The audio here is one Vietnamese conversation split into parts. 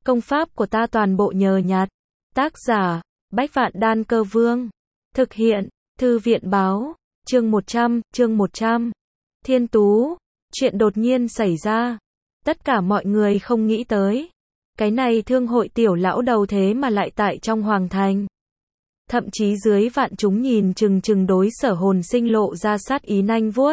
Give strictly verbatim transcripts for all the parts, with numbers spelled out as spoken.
Công pháp của ta toàn bộ nhờ nhặt. Tác giả, Bách Vạn Đan Cơ Vương. Thực hiện, Thư viện báo, chương một trăm, chương một trăm. Thiên Tú, chuyện đột nhiên xảy ra. Tất cả mọi người không nghĩ tới. Cái này thương hội tiểu lão đầu thế mà lại tại trong hoàng thành. Thậm chí dưới vạn chúng nhìn chừng chừng đối Sở Hồn Sinh lộ ra sát ý nanh vuốt.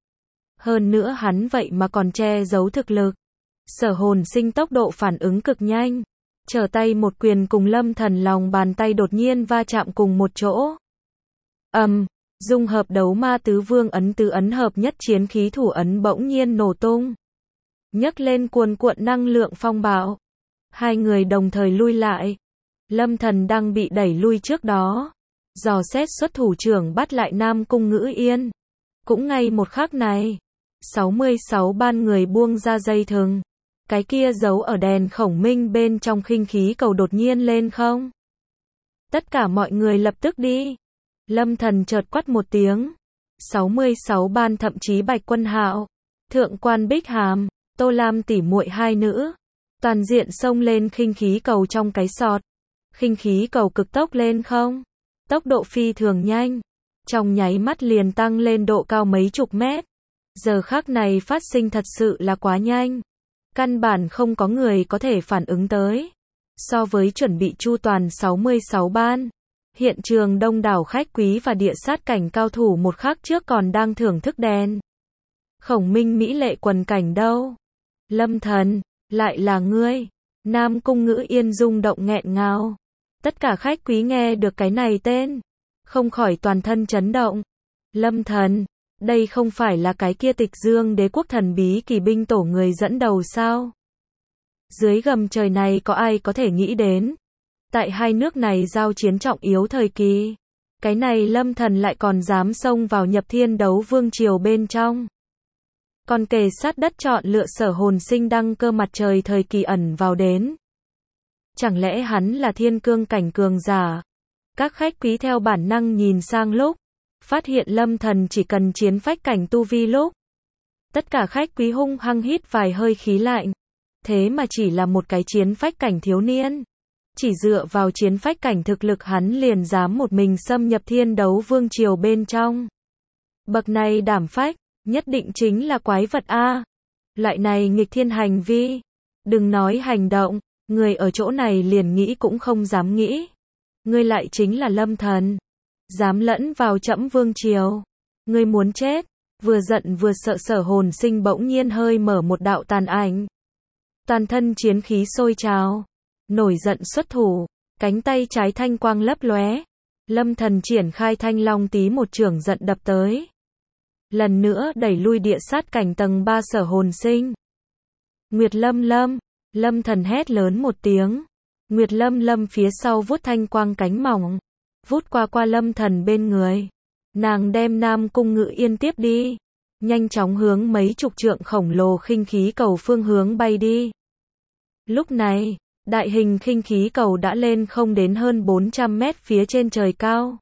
Hơn nữa hắn vậy mà còn che giấu thực lực. Sở Hồn Sinh tốc độ phản ứng cực nhanh. Trở tay một quyền cùng Lâm Thần lòng bàn tay đột nhiên va chạm cùng một chỗ. Ầm, um, dung hợp đấu ma tứ vương ấn tứ ấn hợp nhất chiến khí thủ ấn bỗng nhiên nổ tung. Nhấc lên cuồn cuộn năng lượng phong bạo. Hai người đồng thời lui lại. Lâm Thần đang bị đẩy lui trước đó. Dò xét xuất thủ trưởng bắt lại Nam Cung Ngữ Yên. Cũng ngay một khắc này. sáu mươi sáu ban người buông ra dây thừng. Cái kia giấu ở đèn khổng minh bên trong khinh khí cầu đột nhiên lên không. Tất cả mọi người lập tức đi. Lâm Thần chợt quát một tiếng. sáu mươi sáu ban thậm chí Bạch Quân Hạo, Thượng quan Bích Hàm, Tô Lam tỷ muội hai nữ. Toàn diện xông lên khinh khí cầu trong cái sọt. Khinh khí cầu cực tốc lên không. Tốc độ phi thường nhanh. Trong nháy mắt liền tăng lên độ cao mấy chục mét. Giờ khắc này phát sinh thật sự là quá nhanh. Căn bản không có người có thể phản ứng tới. So với chuẩn bị chu toàn sáu mươi sáu ban, hiện trường đông đảo khách quý và địa sát cảnh cao thủ một khắc trước còn đang thưởng thức đèn khổng minh mỹ lệ quần cảnh đâu. Lâm Thần, lại là ngươi. Nam Cung Ngữ Yên rung động nghẹn ngào. Tất cả khách quý nghe được cái này tên, không khỏi toàn thân chấn động. Lâm Thần, đây không phải là cái kia Tịch Dương Đế quốc thần bí kỳ binh tổ người dẫn đầu sao? Dưới gầm trời này có ai có thể nghĩ đến? Tại hai nước này giao chiến trọng yếu thời kỳ, cái này Lâm Thần lại còn dám xông vào nhập thiên đấu vương triều bên trong. Còn kề sát đất chọn lựa Sở Hồn Sinh đăng cơ mặt trời thời kỳ ẩn vào đến. Chẳng lẽ hắn là thiên cương cảnh cường giả? Các khách quý theo bản năng nhìn sang lúc phát hiện Lâm Thần chỉ cần chiến phách cảnh tu vi lúc. Tất cả khách quý hung hăng hít vài hơi khí lạnh. Thế mà chỉ là một cái chiến phách cảnh thiếu niên. Chỉ dựa vào chiến phách cảnh thực lực hắn liền dám một mình xâm nhập thiên đấu vương triều bên trong. Bậc này đảm phách, nhất định chính là quái vật A. Loại này nghịch thiên hành vi. Đừng nói hành động, người ở chỗ này liền nghĩ cũng không dám nghĩ. Ngươi lại chính là Lâm Thần. Dám lẫn vào trẫm vương triều. Ngươi muốn chết. Vừa giận vừa sợ Sở Hồn Sinh bỗng nhiên hơi mở một đạo tàn ảnh. Toàn thân chiến khí sôi trào. Nổi giận xuất thủ. Cánh tay trái thanh quang lấp lóe. Lâm Thần triển khai thanh long tí một chưởng giận đập tới. Lần nữa đẩy lui địa sát cảnh tầng ba Sở Hồn Sinh. Nguyệt Lâm Lâm. Lâm Thần hét lớn một tiếng. Nguyệt Lâm Lâm phía sau vút thanh quang cánh mỏng. Vút qua qua Lâm Thần bên người. Nàng đem Nam Cung Ngữ Yên tiếp đi. Nhanh chóng hướng mấy chục trượng khổng lồ khinh khí cầu phương hướng bay đi. Lúc này, đại hình khinh khí cầu đã lên không đến hơn bốn trăm mét phía trên trời cao.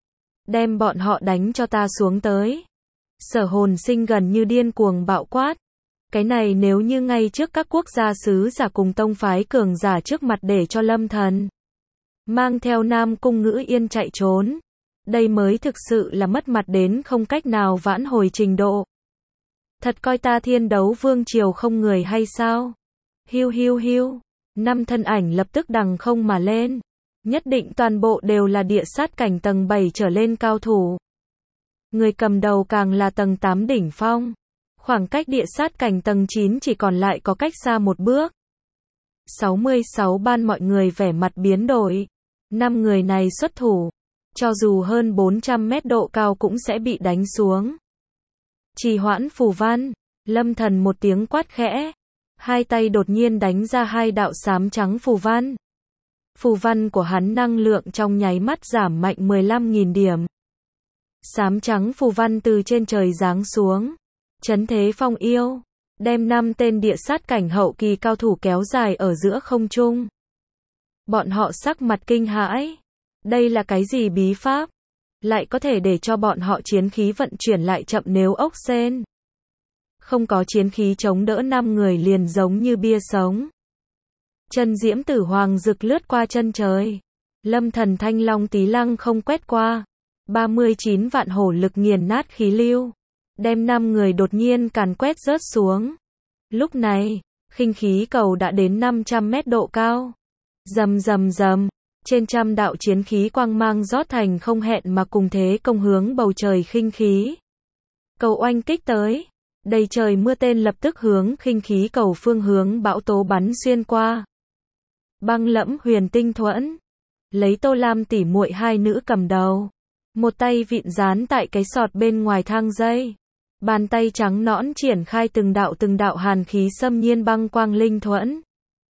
Đem bọn họ đánh cho ta xuống tới. Sở Hồn Sinh gần như điên cuồng bạo quát. Cái này nếu như ngay trước các quốc gia sứ giả cùng tông phái cường giả trước mặt để cho Lâm Thần mang theo Nam Cung Ngữ Yên chạy trốn. Đây mới thực sự là mất mặt đến không cách nào vãn hồi trình độ. Thật coi ta thiên đấu vương triều không người hay sao? Hiu hiu hiu. Năm thân ảnh lập tức đằng không mà lên. Nhất định toàn bộ đều là địa sát cảnh tầng bảy trở lên cao thủ. Người cầm đầu càng là tầng tám đỉnh phong. Khoảng cách địa sát cảnh tầng chín chỉ còn lại có cách xa một bước. sáu mươi sáu ban mọi người vẻ mặt biến đổi. Năm người này xuất thủ. Cho dù hơn bốn trăm mét độ cao cũng sẽ bị đánh xuống. Trì hoãn phù văn. Lâm Thần một tiếng quát khẽ. Hai tay đột nhiên đánh ra hai đạo xám trắng phù văn. Phù văn của hắn năng lượng trong nháy mắt giảm mạnh mười lăm nghìn điểm. Xám trắng phù văn từ trên trời giáng xuống. Chấn thế phong yêu. Đem năm tên địa sát cảnh hậu kỳ cao thủ kéo dài ở giữa không trung. Bọn họ sắc mặt kinh hãi. Đây là cái gì bí pháp? Lại có thể để cho bọn họ chiến khí vận chuyển lại chậm nếu ốc sên. Không có chiến khí chống đỡ năm người liền giống như bia sống. Chân diễm tử hoàng rực lướt qua chân trời. Lâm thần thanh long tí lăng không quét qua. ba mươi chín vạn hổ lực nghiền nát khí lưu. Đem năm người đột nhiên càn quét rớt xuống. Lúc này, khinh khí cầu đã đến năm trăm mét độ cao. Rầm rầm rầm, trên trăm đạo chiến khí quang mang rót thành không hẹn mà cùng thế công hướng bầu trời khinh khí. Cầu oanh kích tới. Đầy trời mưa tên lập tức hướng khinh khí cầu phương hướng bão tố bắn xuyên qua. Băng Lẫm Huyền Tinh Thuẫn, lấy Tô Lam tỷ muội hai nữ cầm đầu, một tay vịn dán tại cái sọt bên ngoài thang dây, bàn tay trắng nõn triển khai từng đạo từng đạo hàn khí xâm nhiên băng quang linh thuẫn.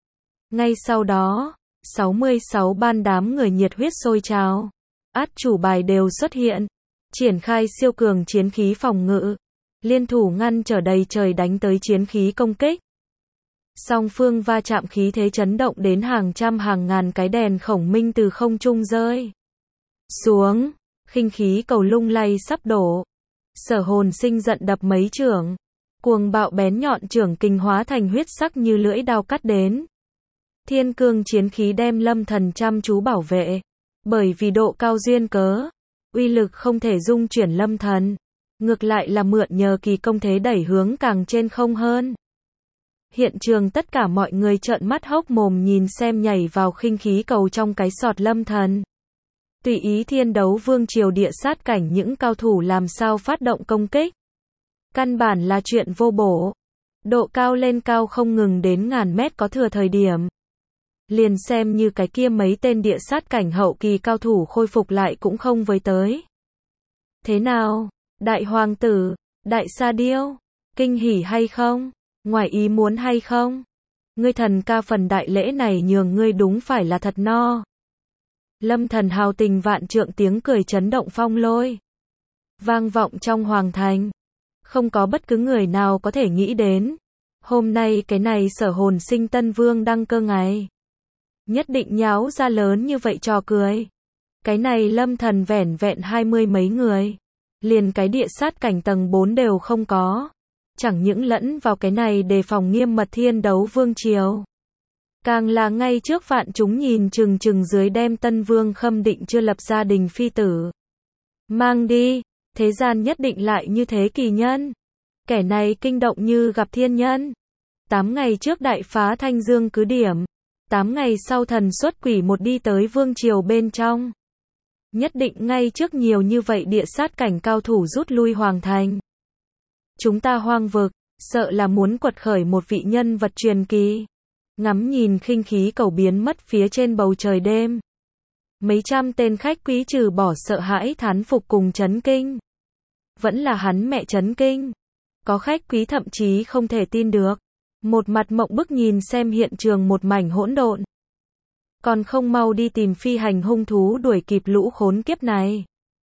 Ngay sau đó, sáu mươi sáu ban đám người nhiệt huyết sôi trào, át chủ bài đều xuất hiện, triển khai siêu cường chiến khí phòng ngự, liên thủ ngăn trở đầy trời đánh tới chiến khí công kích. Song phương va chạm khí thế chấn động đến hàng trăm hàng ngàn cái đèn khổng minh từ không trung rơi xuống, khinh khí cầu lung lay sắp đổ. Sở Hồn Sinh giận đập mấy chưởng, cuồng bạo bén nhọn chưởng kình hóa thành huyết sắc như lưỡi đao cắt đến. Thiên cương chiến khí đem Lâm Thần chăm chú bảo vệ, bởi vì độ cao duyên cớ, uy lực không thể dung chuyển Lâm Thần, ngược lại là mượn nhờ kỳ công thế đẩy hướng càng trên không hơn. Hiện trường tất cả mọi người trợn mắt hốc mồm nhìn xem nhảy vào khinh khí cầu trong cái sọt Lâm Thần. Tùy ý Thiên Đấu Vương triều địa sát cảnh những cao thủ làm sao phát động công kích. Căn bản là chuyện vô bổ. Độ cao lên cao không ngừng đến ngàn mét có thừa thời điểm. Liền xem như cái kia mấy tên địa sát cảnh hậu kỳ cao thủ khôi phục lại cũng không với tới. Thế nào, đại hoàng tử, đại sa điêu, kinh hỉ hay không? Ngoài ý muốn hay không? Ngươi thần ca phần đại lễ này nhường ngươi đúng phải là thật no. Lâm Thần hào tình vạn trượng tiếng cười chấn động phong lôi. Vang vọng trong hoàng thành. Không có bất cứ người nào có thể nghĩ đến. Hôm nay cái này Sở Hồn Sinh Tân Vương đăng cơ ngày. Nhất định nháo ra lớn như vậy trò cười. Cái này Lâm Thần vẻn vẹn hai mươi mấy người. Liền cái địa sát cảnh tầng bốn đều không có. Chẳng những lẫn vào cái này đề phòng nghiêm mật Thiên Đấu Vương triều. Càng là ngay trước vạn chúng nhìn chừng chừng dưới đem Tân Vương Khâm Định chưa lập gia đình phi tử. Mang đi, thế gian nhất định lại như thế kỳ nhân. Kẻ này kinh động như gặp thiên nhân. Tám ngày trước đại phá Thanh Dương cứ điểm. Tám ngày sau thần xuất quỷ một đi tới vương triều bên trong. Nhất định ngay trước nhiều như vậy địa sát cảnh cao thủ rút lui hoàng thành. Chúng ta hoang vực, sợ là muốn quật khởi một vị nhân vật truyền kỳ. Ngắm nhìn khinh khí cầu biến mất phía trên bầu trời đêm. Mấy trăm tên khách quý trừ bỏ sợ hãi thán phục cùng chấn kinh. Vẫn là hắn mẹ chấn kinh. Có khách quý thậm chí không thể tin được. Một mặt mộng bức nhìn xem hiện trường một mảnh hỗn độn. Còn không mau đi tìm phi hành hung thú đuổi kịp lũ khốn kiếp này.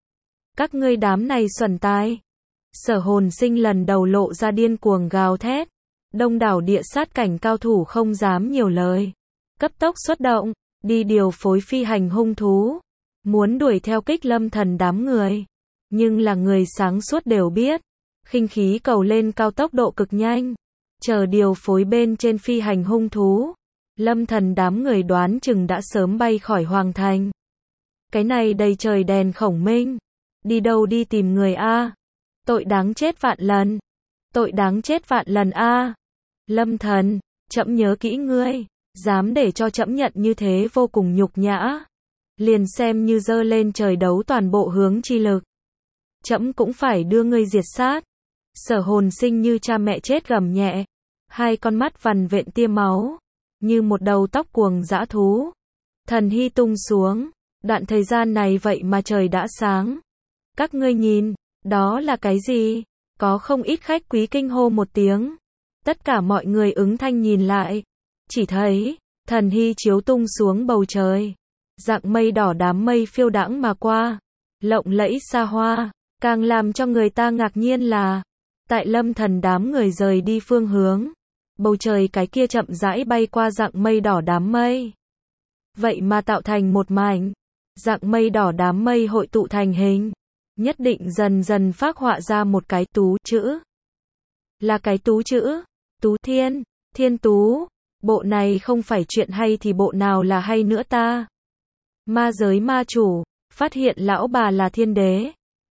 Các ngươi đám này xuẩn tai. Sở Hồn Sinh lần đầu lộ ra điên cuồng gào thét. Đông đảo địa sát cảnh cao thủ không dám nhiều lời. Cấp tốc xuất động, đi điều phối phi hành hung thú. Muốn đuổi theo kích Lâm Thần đám người. Nhưng là người sáng suốt đều biết. Khinh khí cầu lên cao tốc độ cực nhanh. Chờ điều phối bên trên phi hành hung thú. Lâm Thần đám người đoán chừng đã sớm bay khỏi hoàng thành. Cái này đầy trời đèn khổng minh. Đi đâu đi tìm người a? Tội đáng chết vạn lần. Tội đáng chết vạn lần a. Lâm Thần, trẫm nhớ kỹ ngươi, dám để cho trẫm nhận như thế vô cùng nhục nhã. Liền xem như dơ lên trời đấu toàn bộ hướng chi lực. Trẫm cũng phải đưa ngươi diệt sát. Sở Hồn Sinh như cha mẹ chết gầm nhẹ, hai con mắt vằn vện tia máu, như một đầu tóc cuồng dã thú. Thần hy tung xuống, đoạn thời gian này vậy mà trời đã sáng. Các ngươi nhìn, đó là cái gì? Có không ít khách quý kinh hô một tiếng. Tất cả mọi người ứng thanh nhìn lại, chỉ thấy thần hy chiếu tung xuống bầu trời, dạng mây đỏ đám mây phiêu đãng mà qua, lộng lẫy xa hoa. Càng làm cho người ta ngạc nhiên là, tại Lâm Thần đám người rời đi phương hướng, bầu trời cái kia chậm rãi bay qua dạng mây đỏ đám mây. Vậy mà tạo thành một mảnh, dạng mây đỏ đám mây hội tụ thành hình, nhất định dần dần phác họa ra một cái tú chữ. Là cái tú chữ, Tú Thiên, Thiên Tú, Bộ này không phải chuyện hay thì bộ nào là hay nữa ta? Ma giới ma chủ, phát hiện lão bà là thiên đế.